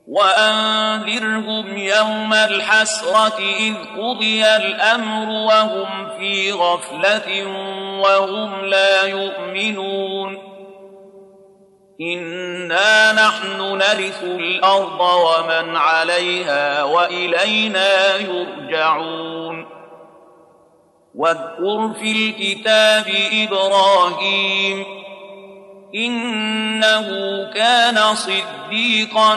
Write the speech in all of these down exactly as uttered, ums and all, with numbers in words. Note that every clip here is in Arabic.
وأنذرهم يوم الحسرة إذ قضي الأمر وهم في غفلة وهم لا يؤمنون إنا نحن نرث الأرض ومن عليها وإلينا يرجعون واذكر في الكتاب إبراهيم إنه كان صديقا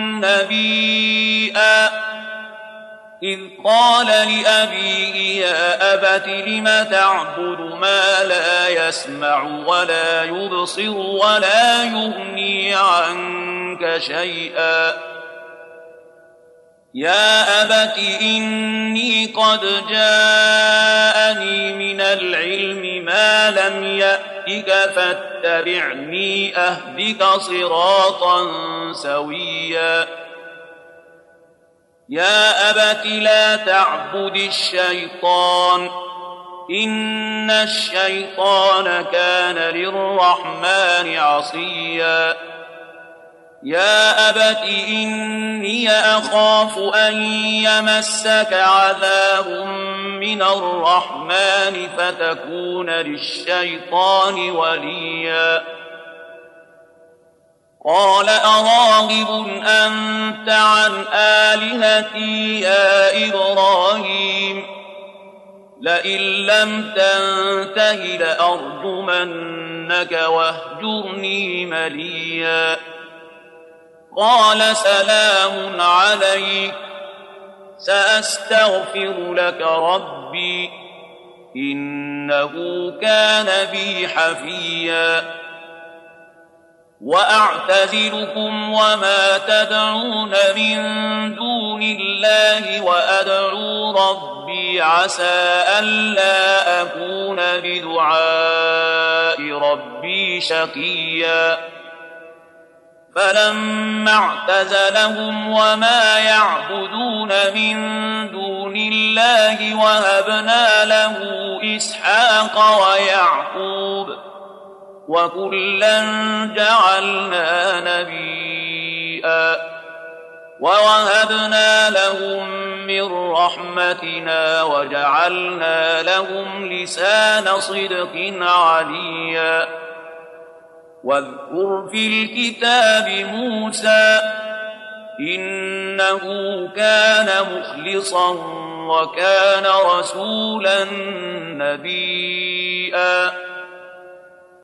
نبيا إذ قال لأبيه يا أبت لم تعبد ما لا يسمع ولا يبصر ولا يغني عنك شيئا يا أبت إني قد جاءني من العلم ما لم يأتك فاتبعني أهدك صراطا سويا يا أبت لا تعبد الشيطان إن الشيطان كان للرحمن عصيا يا أبت إني أخاف أن يمسك عذاب من الرحمن فتكون للشيطان وليا قال أراغب أنت عن آلهتي يا إبراهيم لئن لم تنته لأرجمنك واهجرني مليا قال سلام عليك سأستغفر لك ربي إنه كان بي حفيا وأعتزلكم وما تدعون من دون الله وأدعو ربي عسى ألا أكون بدعاء ربي شقيا فلما اعتزلهم وما يعبدون من دون الله وهبنا له إسحاق ويعقوب وكلا جعلنا نبيا ووهبنا لهم من رحمتنا وجعلنا لهم لسان صدق عليا واذكر في الكتاب موسى إنه كان مخلصا وكان رسولا نبيا